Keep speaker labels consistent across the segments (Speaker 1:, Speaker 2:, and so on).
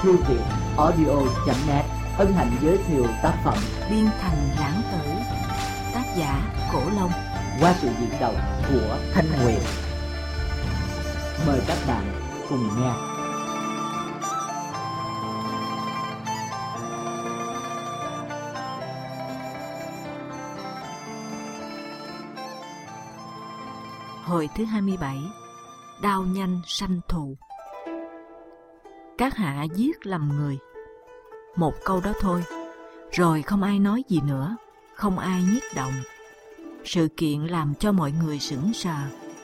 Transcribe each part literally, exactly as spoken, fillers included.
Speaker 1: thư viện audio chấm net hân hạnh giới thiệu tác phẩm
Speaker 2: Biên Thành Lãng Tử, tác giả Cổ Long,
Speaker 1: qua sự diễn đọc của Thanh Nguyệt. Mời các bạn cùng nghe.
Speaker 2: Hồi thứ hai mươi bảy. Đao nhanh sanh thù. Các hạ giết lầm người. Một câu đó thôi, rồi không ai nói gì nữa, không ai nhiếp động. Sự kiện làm cho mọi người sững sờ.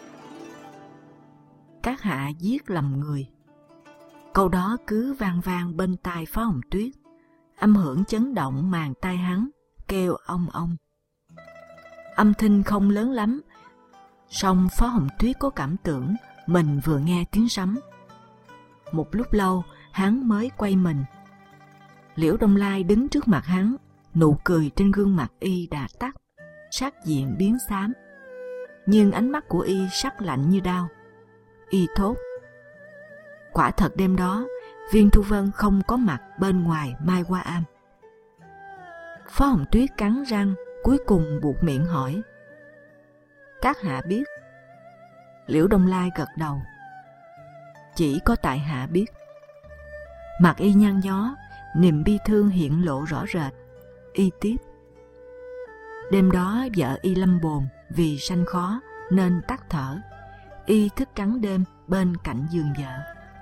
Speaker 2: Các hạ giết lầm người. Câu đó cứ vang vang bên tai Phó Hồng Tuyết, âm hưởng chấn động màng tai hắn, kêu ong ong. Âm thanh không lớn lắm, song Phó Hồng Tuyết có cảm tưởng mình vừa nghe tiếng sấm. Một lúc lâu hắn mới quay mình. Liễu Đông Lai đứng trước mặt hắn, nụ cười trên gương mặt y đã tắt, sắc diện biến xám, nhưng ánh mắt của y sắc lạnh như đao. Y thốt: quả thật đêm đó Viên Thu Vân không có mặt bên ngoài Mai Hoa Am. Phó Hồng Tuyết cắn răng, cuối cùng buột miệng hỏi: các hạ biết? Liễu Đông Lai gật đầu: chỉ có tại hạ biết. Mặt y nhăn nhó, niềm bi thương hiện lộ rõ rệt. Y tiếp: đêm đó vợ y lâm bồn vì sanh khó nên tắt thở. Y thức trắng đêm bên cạnh giường vợ.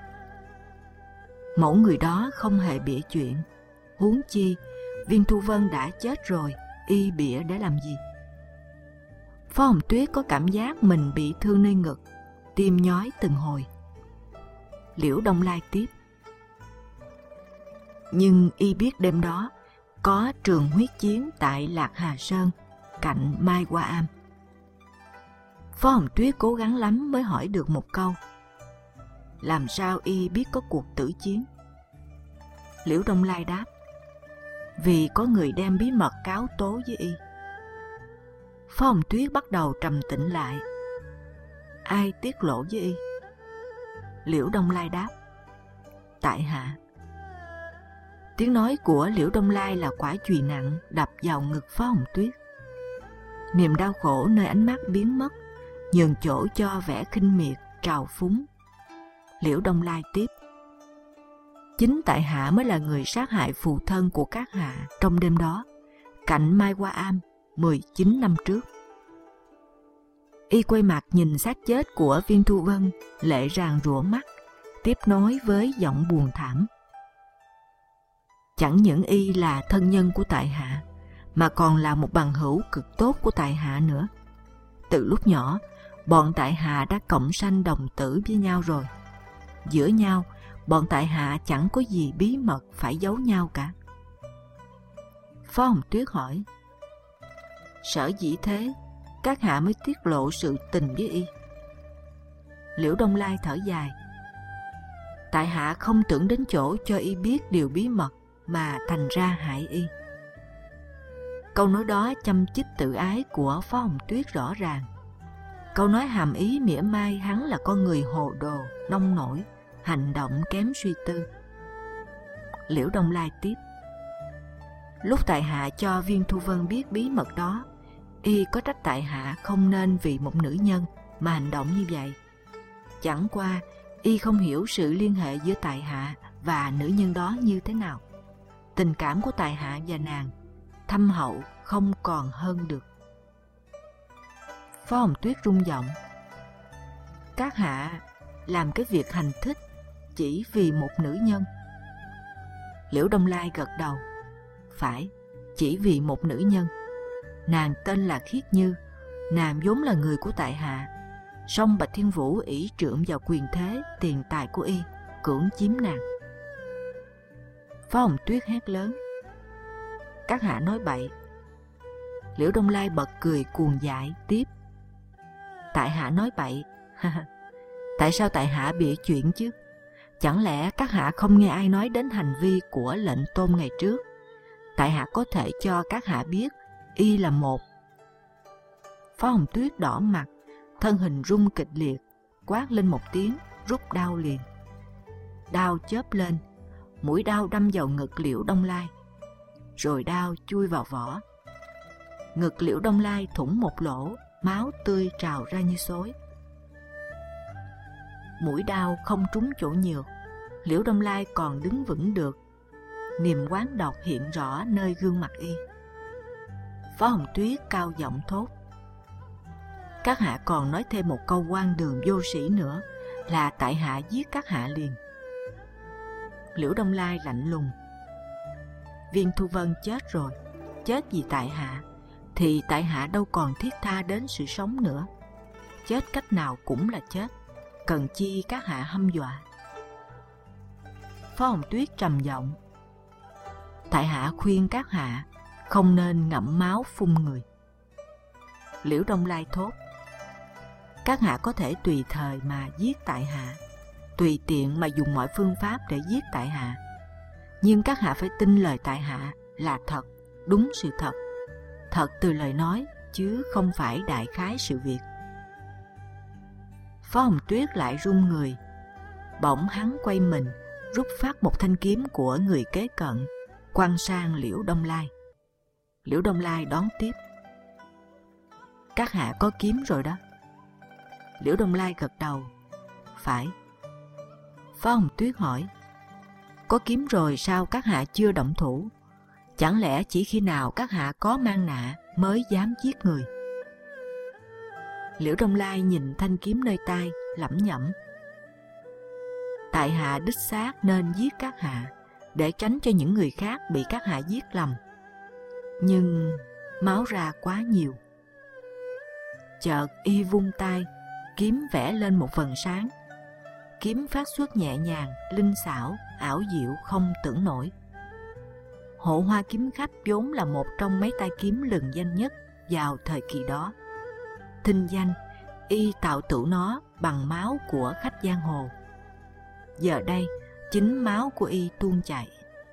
Speaker 2: Mẫu người đó không hề bịa chuyện, huống chi Viên Thu Vân đã chết rồi, y bịa để làm gì? Phó Hồng Tuyết có cảm giác mình bị thương nơi ngực, tim nhói từng hồi. Liễu Đông Lai tiếp: nhưng y biết đêm đó có trường huyết chiến tại Lạc Hà Sơn, cạnh Mai Hoa Am. Phó Hồng Tuyết cố gắng lắm mới hỏi được một câu: làm sao y biết có cuộc tử chiến? Liễu Đông Lai đáp: vì có người đem bí mật cáo tố với y. Phó Hồng Tuyết bắt đầu trầm tĩnh lại. ai tiết lộ với y? Liễu Đông Lai đáp: tại hạ. Tiếng nói của Liễu Đông Lai là quả chùy nặng đập vào ngực Phó Hồng Tuyết. Niềm đau khổ nơi ánh mắt biến mất, nhường chỗ cho vẻ khinh miệt trào phúng. Liễu Đông Lai tiếp: chính tại hạ mới là người sát hại phụ thân của các hạ trong đêm đó, cạnh Mai Hoa Am mười chín năm trước. Y quay mặt nhìn xác chết của Viên Thu Vân, lệ ràn rụa mắt, tiếp nói với giọng buồn thảm: chẳng những y là thân nhân của tại hạ, mà còn là một bằng hữu cực tốt của tại hạ nữa. Từ lúc nhỏ, bọn tại hạ đã cộng sanh đồng tử với nhau rồi. Giữa nhau, bọn tại hạ chẳng có gì bí mật phải giấu nhau cả. Phó Hồng Tuyết hỏi: sở dĩ thế, các hạ mới tiết lộ sự tình với y? Liễu Đông Lai thở dài: tại hạ không tưởng đến chỗ cho y biết điều bí mật mà thành ra hại y. Câu nói đó châm chích tự ái của Phó Hồng Tuyết rõ ràng. Câu nói hàm ý mỉa mai hắn là con người hồ đồ, nông nổi, hành động kém suy tư. Liễu Đông Lai tiếp: lúc tại hạ cho Viên Thu Vân biết bí mật đó, y có trách tại hạ không nên vì một nữ nhân mà hành động như vậy. Chẳng qua y không hiểu sự liên hệ giữa tại hạ và nữ nhân đó như thế nào. Tình cảm của tại hạ và nàng thâm hậu không còn hơn được. Phó Hồng Tuyết rung giọng: các hạ làm cái việc hành thích chỉ vì một nữ nhân? Liễu Đông Lai gật đầu: phải, chỉ vì một nữ nhân. Nàng tên là Khiết Như, nàng vốn là người của tại hạ, song Bạch Thiên Vũ ỷ trượng vào quyền thế, tiền tài của y, cưỡng chiếm nàng. Phó Hồng Tuyết hét lớn: các hạ nói bậy! Liễu Đông Lai bật cười cuồng dại tiếp: tại hạ nói bậy? Tại sao tại hạ bịa chuyện chứ? Chẳng lẽ các hạ không nghe ai nói đến hành vi của lệnh tôn ngày trước? Tại hạ có thể cho các hạ biết y là một. Phó Hồng Tuyết đỏ mặt, thân hình rung kịch liệt, quát lên một tiếng, rút đao liền. Đao chớp lên, mũi đao đâm vào ngực Liễu Đông Lai, rồi đao chui vào vỏ. Ngực Liễu Đông Lai thủng một lỗ, máu tươi trào ra như xối. Mũi đao không trúng chỗ nhiều, Liễu Đông Lai còn đứng vững được. Niềm oán độc hiện rõ nơi gương mặt y. Phó Hồng Tuyết cao giọng thốt: các hạ còn nói thêm một câu hoang đường vô sĩ nữa, là tại hạ giết các hạ liền. Liễu Đông Lai lạnh lùng: Viên Thu Vân chết rồi, chết vì tại hạ, thì tại hạ đâu còn thiết tha đến sự sống nữa. Chết cách nào cũng là chết, cần chi các hạ hăm dọa. Phó Hồng Tuyết trầm giọng: tại hạ khuyên các hạ không nên ngậm máu phun người. Liễu Đông Lai thốt: các hạ có thể tùy thời mà giết tại hạ, tùy tiện mà dùng mọi phương pháp để giết tại hạ, nhưng các hạ phải tin lời tại hạ là thật, đúng sự thật, thật từ lời nói chứ không phải đại khái sự việc. Phó Hồng Tuyết lại run người. Bỗng hắn quay mình, rút phát một thanh kiếm của người kế cận, quăng sang Liễu Đông Lai. Liễu Đông Lai đón tiếp: các hạ có kiếm rồi đó. Liễu Đông Lai gật đầu: phải. Phó Hồng Tuyết hỏi: có kiếm rồi sao các hạ chưa động thủ? Chẳng lẽ chỉ khi nào các hạ có mang nạ mới dám giết người? Liễu Đông Lai nhìn thanh kiếm nơi tay, lẩm nhẩm: tại hạ đích xác nên giết các hạ, để tránh cho những người khác bị các hạ giết lầm. Nhưng máu ra quá nhiều. Chợt y vung tay, kiếm vẽ lên một vầng sáng. Kiếm phát xuất nhẹ nhàng, linh xảo, ảo diệu không tưởng nổi. Hộ Hoa kiếm khách vốn là một trong mấy tay kiếm lừng danh nhất vào thời kỳ đó. Thinh danh, y tạo tựu nó bằng máu của khách giang hồ. Giờ đây, chính máu của y tuôn chảy.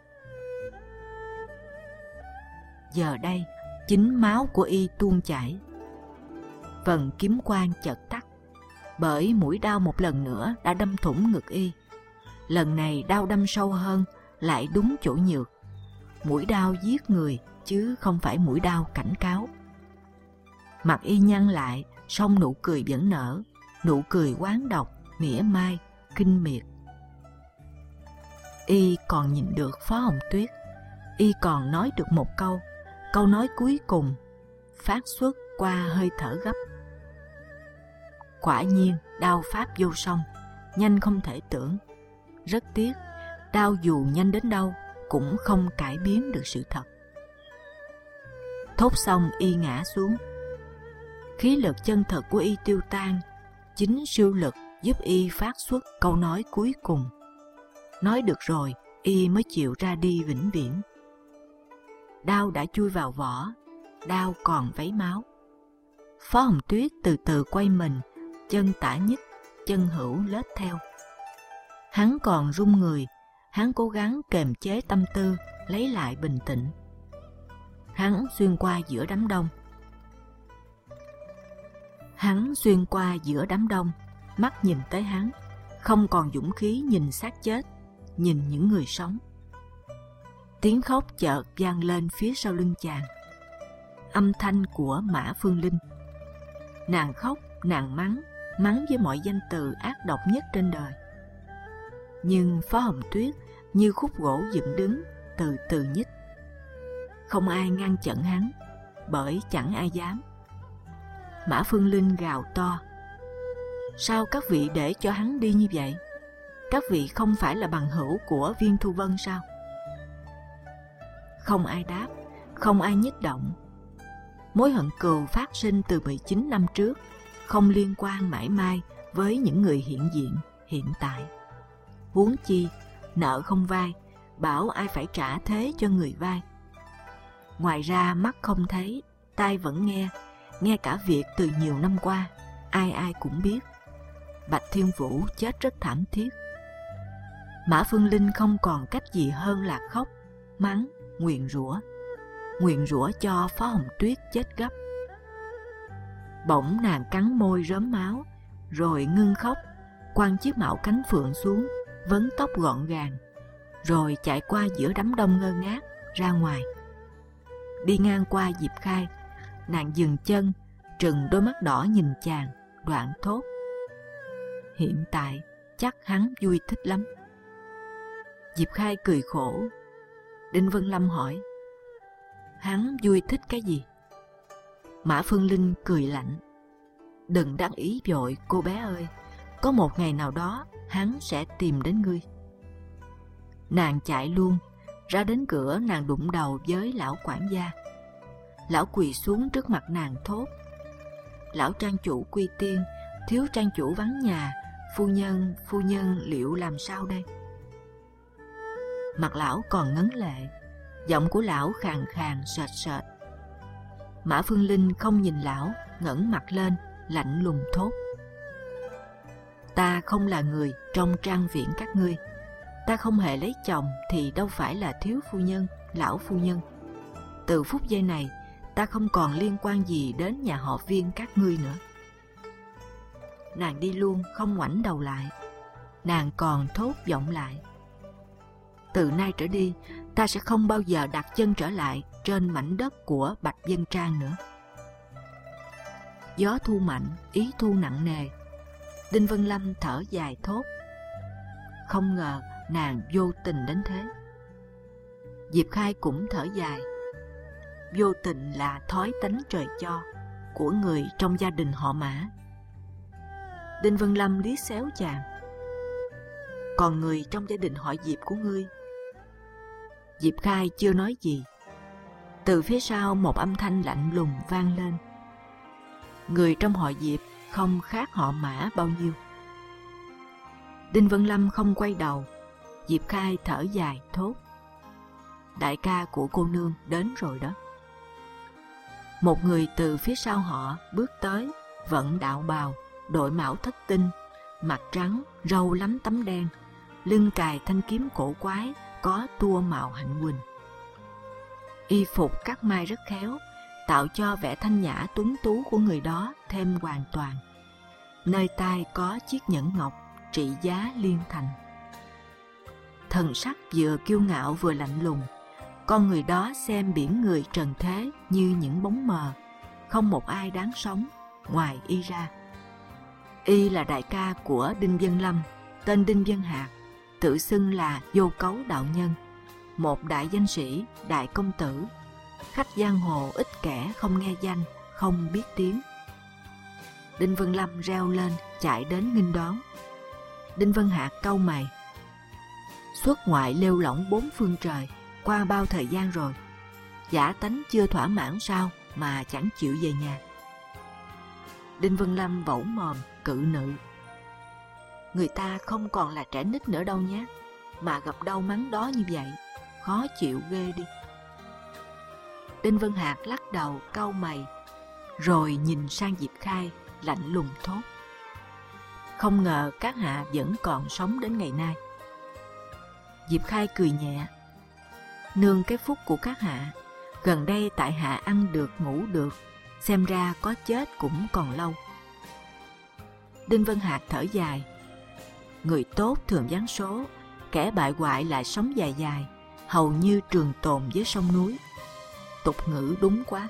Speaker 2: Giờ đây, chính máu của y tuôn chảy. Vầng kiếm quang chợt tắt, bởi mũi đao một lần nữa đã đâm thủng ngực y. Lần này đao đâm sâu hơn, lại đúng chỗ nhược. Mũi đao giết người chứ không phải mũi đao cảnh cáo. Mặt y nhăn lại, song nụ cười vẫn nở, nụ cười oán độc, mỉa mai, kinh miệt. Y còn nhìn được Phó Hồng Tuyết, y còn nói được một câu, câu nói cuối cùng phát xuất qua hơi thở gấp. Quả nhiên đao pháp vô song, nhanh không thể tưởng. Rất tiếc, đao dù nhanh đến đâu cũng không cải biến được sự thật. Thốt xong y ngã xuống. Khí lực chân thật của y tiêu tan, chính siêu lực giúp y phát xuất câu nói cuối cùng. Nói được rồi, y mới chịu ra đi vĩnh viễn. Đao đã chui vào vỏ, đao còn vấy máu. Phó Hồng Tuyết từ từ quay mình, chân tả nhích, chân hữu lết theo. Hắn còn run người, hắn cố gắng kềm chế tâm tư, lấy lại bình tĩnh. Hắn xuyên qua giữa đám đông. Hắn xuyên qua giữa đám đông, mắt nhìn tới hắn, không còn dũng khí nhìn xác chết, nhìn những người sống. Tiếng khóc chợt vang lên phía sau lưng chàng. Âm thanh của Mã Phương Linh. Nàng khóc, nàng mắng, mắng với mọi danh từ ác độc nhất trên đời. Nhưng Phó Hồng Tuyết như khúc gỗ dựng đứng, từ từ nhích. Không ai ngăn chặn hắn, bởi chẳng ai dám. Mã Phương Linh gào to: sao các vị để cho hắn đi như vậy? Các vị không phải là bằng hữu của Viên Thu Vân sao? Không ai đáp, không ai nhích động. Mối hận cừu phát sinh từ mười chín năm trước, không liên quan mãi mai với những người hiện diện, hiện tại. Huống chi, nợ không vay, bảo ai phải trả thế cho người vay. Ngoài ra mắt không thấy, tai vẫn nghe, nghe cả việc từ nhiều năm qua, ai ai cũng biết. Bạch Thiên Vũ chết rất thảm thiết. Mã Phương Linh không còn cách gì hơn là khóc, mắng, nguyền rủa, nguyền rủa cho Phó Hồng Tuyết chết gấp. Bỗng nàng cắn môi rớm máu, rồi ngưng khóc, quăng chiếc mão cánh phượng xuống, vấn tóc gọn gàng, rồi chạy qua giữa đám đông ngơ ngác ra ngoài. Đi ngang qua Diệp Khai, nàng dừng chân, trừng đôi mắt đỏ nhìn chàng, đoạn thốt: hiện tại chắc hắn vui thích lắm. Diệp Khai cười khổ. Đinh Vân Lâm hỏi: hắn vui thích cái gì? Mã Phương Linh cười lạnh: đừng đắc ý vội cô bé ơi, có một ngày nào đó hắn sẽ tìm đến ngươi. Nàng chạy luôn ra đến cửa, nàng đụng đầu với lão quản gia. Lão quỳ xuống trước mặt nàng thốt: lão trang chủ quy tiên, thiếu trang chủ vắng nhà, phu nhân phu nhân liệu làm sao đây? Mặt lão còn ngấn lệ, giọng của lão khàn khàn sệt sệt. Mã Phương Linh không nhìn lão, ngẩng mặt lên, lạnh lùng thốt: ta không là người trong trang viện các ngươi, ta không hề lấy chồng thì đâu phải là thiếu phu nhân, lão phu nhân. Từ phút giây này, ta không còn liên quan gì đến nhà họ Viên các ngươi nữa. Nàng đi luôn không ngoảnh đầu lại. Nàng còn thốt vọng lại: từ nay trở đi, ta sẽ không bao giờ đặt chân trở lại trên mảnh đất của Bạch Vân Trang nữa. Gió thu mạnh, ý thu nặng nề. Đinh Vân Lâm thở dài thốt: không ngờ nàng vô tình đến thế. Diệp Khai cũng thở dài: vô tình là thói tánh trời cho của người trong gia đình họ Mã. Đinh Vân Lâm liếc xéo chàng: còn người trong gia đình họ Diệp của ngươi? Diệp Khai chưa nói gì. Từ phía sau một âm thanh lạnh lùng vang lên: người trong họ Diệp không khác họ Mã bao nhiêu. Đinh Vân Lâm không quay đầu. Diệp Khai thở dài thốt: đại ca của cô nương đến rồi đó. Một người từ phía sau họ bước tới, vận đạo bào, đội mão thất tinh, mặt trắng, râu lắm tấm đen, lưng cài thanh kiếm cổ quái có tua màu hạnh quỳnh. Y phục cắt may rất khéo, tạo cho vẻ thanh nhã tuấn tú của người đó thêm hoàn toàn. Nơi tai có chiếc nhẫn ngọc trị giá liên thành. Thần sắc vừa kiêu ngạo vừa lạnh lùng. Con người đó xem biển người trần thế như những bóng mờ, không một ai đáng sống ngoài y ra. Y là đại ca của Đinh Vân Lâm, tên Đinh Vân Hạc, tự xưng là Vô Cấu đạo nhân, một đại danh sĩ, đại công tử, khách giang hồ ít kẻ không nghe danh, không biết tiếng. Đinh Vân Lâm reo lên chạy đến nghênh đón. Đinh Vân Hạc cau mày: xuất ngoại lêu lỏng bốn phương trời, qua bao thời gian rồi, giả tánh chưa thỏa mãn sao mà chẳng chịu về nhà? Đinh Vân Lâm vỗ mồm cự nữ: người ta không còn là trẻ nít nữa đâu nhé, mà gặp đau mắng đó như vậy, khó chịu ghê đi. Đinh Vân Hạc lắc đầu cau mày, rồi nhìn sang Diệp Khai lạnh lùng thốt: không ngờ các hạ vẫn còn sống đến ngày nay. Diệp Khai cười nhẹ: nương cái phúc của các hạ, gần đây tại hạ ăn được ngủ được, xem ra có chết cũng còn lâu. Đinh Vân Hạc thở dài: người tốt thường giáng số, kẻ bại hoại lại sống dài dài, hầu như trường tồn với sông núi. Tục ngữ đúng quá.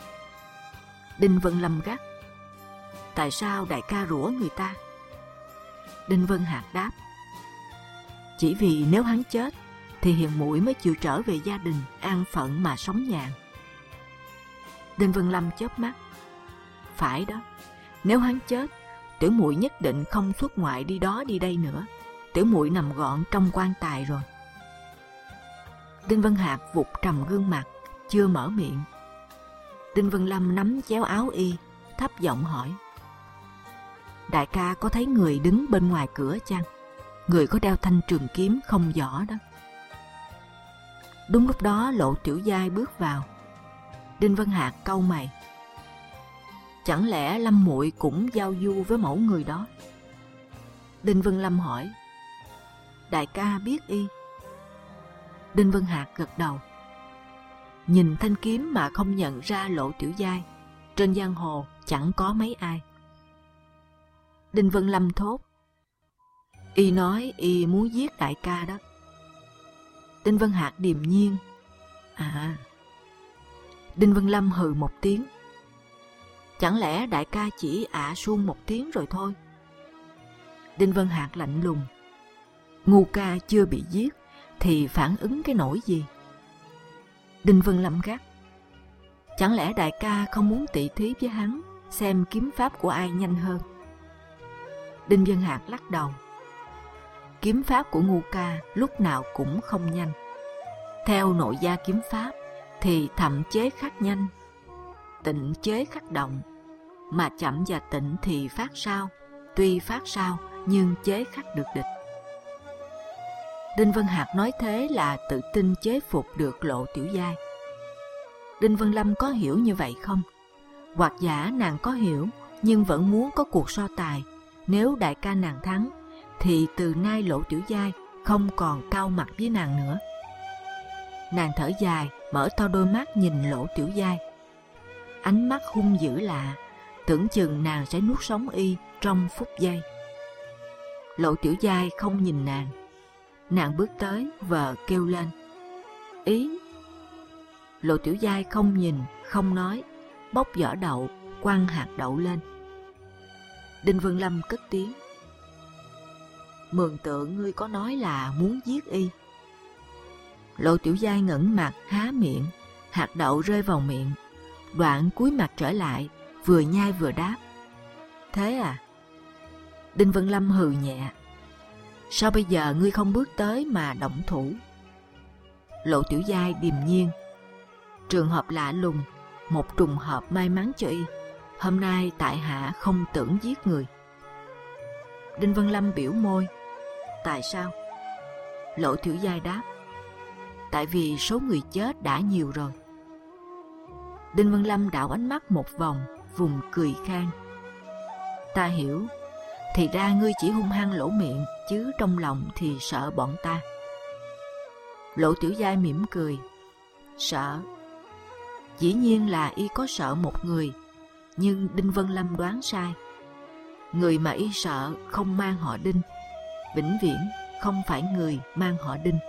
Speaker 2: Đinh Vân Lâm gắt: tại sao đại ca rủa người ta? Đinh Vân Hạc đáp: chỉ vì nếu hắn chết thì hiền muội mới chịu trở về gia đình an phận mà sống nhàn. Đinh Vân Lâm chớp mắt: phải đó, nếu hắn chết, tiểu muội nhất định không xuất ngoại đi đó đi đây nữa, tiểu muội nằm gọn trong quan tài rồi. Đinh Vân Hạc vụt trầm gương mặt, chưa mở miệng. Đinh Vân Lâm nắm chéo áo y, thấp giọng hỏi: đại ca có thấy người đứng bên ngoài cửa chăng? Người có đeo thanh trường kiếm không vỏ đó. Đúng lúc đó Lộ Tiểu Giai bước vào. Đinh Vân Hạc cau mày: chẳng lẽ Lâm muội cũng giao du với mẫu người đó? Đinh Vân Lâm hỏi: đại ca biết y? Đinh Vân Hạc gật đầu. Nhìn thanh kiếm mà không nhận ra Lộ Tiểu Giai, trên giang hồ chẳng có mấy ai. Đinh Vân Lâm thốt: y nói y muốn giết đại ca đó. Đinh Vân Hạc điềm nhiên. À. Đinh Vân Lâm hừ một tiếng. Chẳng lẽ đại ca chỉ ạ suông một tiếng rồi thôi? Đinh Vân Hạc lạnh lùng. Ngu ca chưa bị giết thì phản ứng cái nỗi gì? Đinh Vân Lâm gắt. Chẳng lẽ đại ca không muốn tỉ thí với hắn, xem kiếm pháp của ai nhanh hơn? Đinh Vân Hạc lắc đầu. Kiếm pháp của ngu ca lúc nào cũng không nhanh. Theo nội gia kiếm pháp thì thậm chế khắc nhanh, tịnh chế khắc động, mà chậm và tịnh thì phát sao, tuy phát sao nhưng chế khắc được địch. Đinh Vân Hạc nói thế là tự tin chế phục được Lộ Tiểu Giai. Đinh Vân Lâm có hiểu như vậy không? Hoặc giả nàng có hiểu nhưng vẫn muốn có cuộc so tài. Nếu đại ca nàng thắng thì từ nay Lộ Tiểu Giai không còn cau mặt với nàng nữa. Nàng thở dài, mở to đôi mắt nhìn Lộ Tiểu Giai. Ánh mắt hung dữ lạ, tưởng chừng nàng sẽ nuốt sống y trong phút giây. Lộ Tiểu Giai không nhìn nàng. Nàng bước tới vờ kêu lên. Ý. Lộ Tiểu Giai không nhìn, không nói, bóc vỏ đậu, quăng hạt đậu lên. Đinh Vân Lâm cất tiếng. Mường tượng ngươi có nói là muốn giết y. Lộ Tiểu Giai ngẩng mặt há miệng, hạt đậu rơi vào miệng, đoạn cúi mặt trở lại, vừa nhai vừa đáp. Thế à? Đinh Vân Lâm hừ nhẹ. Sao bây giờ ngươi không bước tới mà động thủ? Lộ Tiểu Giai điềm nhiên. Trường hợp lạ lùng, một trùng hợp may mắn cho y. Hôm nay tại hạ không tưởng giết người. Đinh Vân Lâm biểu môi. Tại sao? Lộ Tiểu Giai đáp. Tại vì số người chết đã nhiều rồi. Đinh Vân Lâm đảo ánh mắt một vòng, vùng cười khan. Ta hiểu. Thì ra ngươi chỉ hung hăng lỗ miệng, chứ trong lòng thì sợ bọn ta. Lộ Tiểu Giai mỉm cười. Sợ? Dĩ nhiên là y có sợ một người, nhưng Đinh Vân Lâm đoán sai. Người mà y sợ không mang họ Đinh, vĩnh viễn không phải người mang họ Đinh.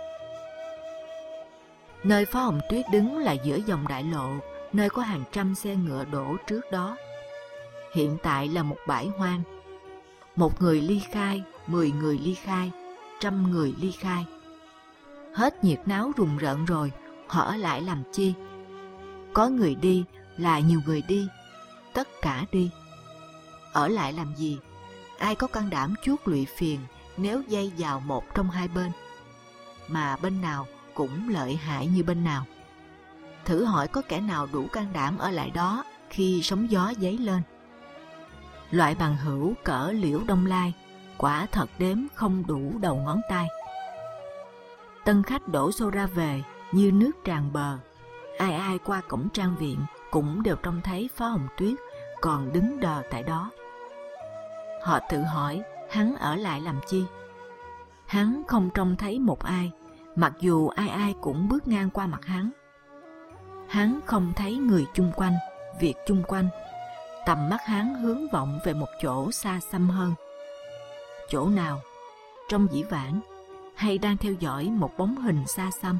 Speaker 2: Nơi Phó Hồng Tuyết đứng là giữa dòng đại lộ, nơi có hàng trăm xe ngựa đổ trước đó. Hiện tại là một bãi hoang. Một người ly khai, mười người ly khai, trăm người ly khai. Hết nhiệt náo rùng rợn rồi, họ ở lại làm chi? Có người đi là nhiều người đi, tất cả đi. Ở lại làm gì? Ai có can đảm chuốc lụy phiền nếu dây vào một trong hai bên? Mà bên nào cũng lợi hại như bên nào. Thử hỏi có kẻ nào đủ can đảm ở lại đó khi sóng gió dấy lên? Loại bằng hữu cỡ Liễu Đông Lai quả thật đếm không đủ đầu ngón tay. Tân khách đổ xô ra về như nước tràn bờ. Ai ai qua cổng trang viện cũng đều trông thấy Phó Hồng Tuyết còn đứng đờ tại đó. Họ tự hỏi hắn ở lại làm chi? Hắn không trông thấy một ai, mặc dù ai ai cũng bước ngang qua mặt hắn. Hắn không thấy người chung quanh, việc chung quanh. Tầm mắt hắn hướng vọng về một chỗ xa xăm hơn. Chỗ nào? Trong dĩ vãng, hay đang theo dõi một bóng hình xa xăm?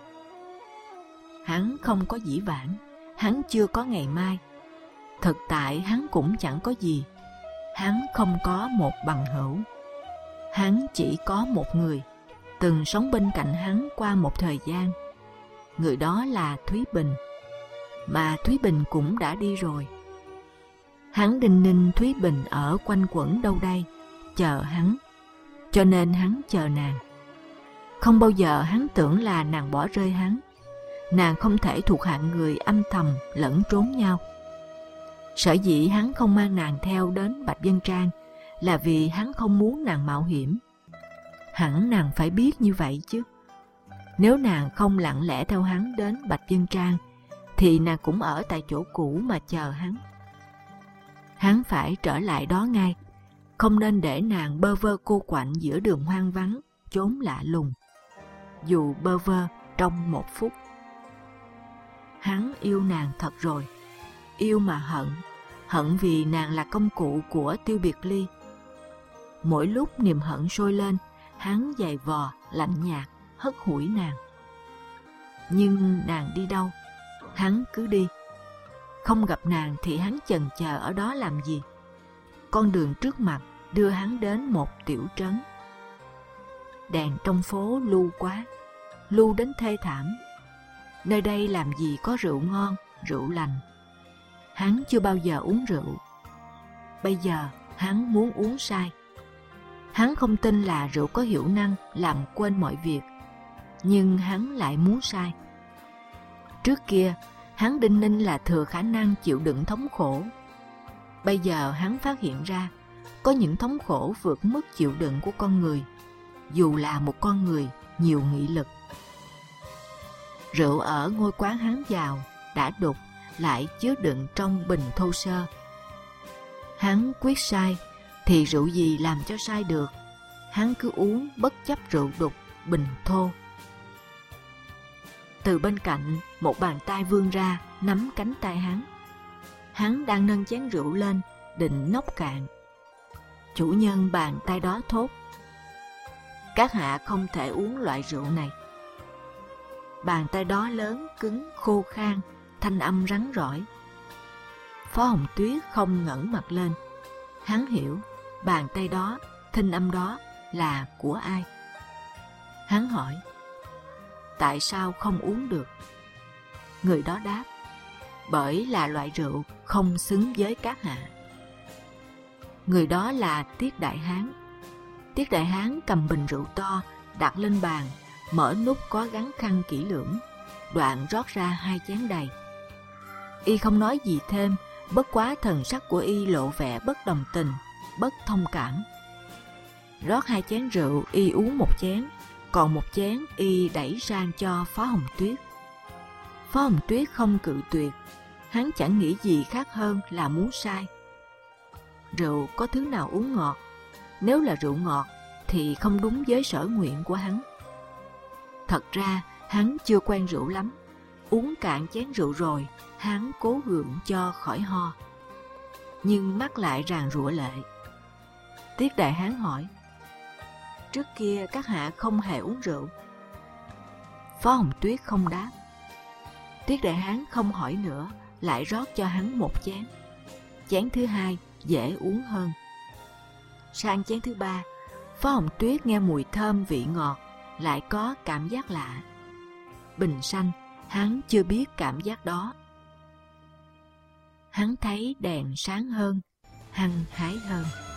Speaker 2: Hắn không có dĩ vãng, hắn chưa có ngày mai. Thực tại hắn cũng chẳng có gì. Hắn không có một bằng hữu. Hắn chỉ có một người, từng sống bên cạnh hắn qua một thời gian. Người đó là Thúy Bình. Mà Thúy Bình cũng đã đi rồi. Hắn đinh ninh Thúy Bình ở quanh quẩn đâu đây, chờ hắn. Cho nên hắn chờ nàng. Không bao giờ hắn tưởng là nàng bỏ rơi hắn. Nàng không thể thuộc hạng người âm thầm lẫn trốn nhau. Sở dĩ hắn không mang nàng theo đến Bạch Vân Trang là vì hắn không muốn nàng mạo hiểm. Hẳn nàng phải biết như vậy chứ. Nếu nàng không lặng lẽ theo hắn đến Bạch Vân Trang thì nàng cũng ở tại chỗ cũ mà chờ hắn. Hắn phải trở lại đó ngay, không nên để nàng bơ vơ cô quạnh giữa đường hoang vắng, chốn lạ lùng, dù bơ vơ trong một phút. Hắn yêu nàng thật rồi, yêu mà hận, hận vì nàng là công cụ của Tiêu Biệt Ly. Mỗi lúc niềm hận sôi lên, hắn giày vò, lạnh nhạt, hất hủi nàng. Nhưng nàng đi đâu, hắn cứ đi. Không gặp nàng thì hắn chần chờ ở đó làm gì? Con đường trước mặt đưa hắn đến một tiểu trấn. Đèn trong phố lu quá, lu đến thê thảm. Nơi đây làm gì có rượu ngon, rượu lành. Hắn chưa bao giờ uống rượu. Bây giờ hắn muốn uống say. Hắn không tin là rượu có hiệu năng làm quên mọi việc, nhưng hắn lại muốn say. Trước kia, hắn đinh ninh là thừa khả năng chịu đựng thống khổ. Bây giờ hắn phát hiện ra, có những thống khổ vượt mức chịu đựng của con người, dù là một con người nhiều nghị lực. Rượu ở ngôi quán hắn vào đã đục, lại chứa đựng trong bình thô sơ. Hắn quyết sai, thì rượu gì làm cho sai được. Hắn cứ uống bất chấp rượu đục, bình thô. Từ bên cạnh, một bàn tay vươn ra, nắm cánh tay hắn. Hắn đang nâng chén rượu lên, định nốc cạn. Chủ nhân bàn tay đó thốt: các hạ không thể uống loại rượu này. Bàn tay đó lớn, cứng, khô khan, thanh âm rắn rỏi. Phó Hồng Tuyết không ngẩng mặt lên. Hắn hiểu bàn tay đó, thanh âm đó là của ai. Hắn hỏi: tại sao không uống được? Người đó đáp: bởi là loại rượu không xứng với các hạ. Người đó là Tiết Đại Hán. Tiết Đại Hán cầm bình rượu to, đặt lên bàn, mở nút có gắn khăn kỹ lưỡng, đoạn rót ra hai chén đầy. Y không nói gì thêm, bất quá thần sắc của Y lộ vẻ bất đồng tình, bất thông cảm. Rót hai chén rượu, Y uống một chén, còn một chén Y đẩy sang cho Phó Hồng Tuyết. Phó Hồng Tuyết không cự tuyệt, hắn chẳng nghĩ gì khác hơn là muốn say. Rượu có thứ nào uống ngọt, nếu là rượu ngọt thì không đúng với sở nguyện của hắn. Thật ra hắn chưa quen rượu lắm, uống cạn chén rượu rồi, hắn cố gượng cho khỏi ho. Nhưng mắt lại ràn rụa lệ. Tiết Đại Hán hỏi: trước kia các hạ không hề uống rượu? Phó Hồng Tuyết không đáp. Tiết Đại Hán không hỏi nữa, lại rót cho hắn một chén. Chén thứ hai dễ uống hơn. Sang chén thứ ba, Phó Hồng Tuyết nghe mùi thơm vị ngọt, lại có cảm giác lạ. Bình sanh, hắn chưa biết cảm giác đó. Hắn thấy đèn sáng hơn, hăng hái hơn.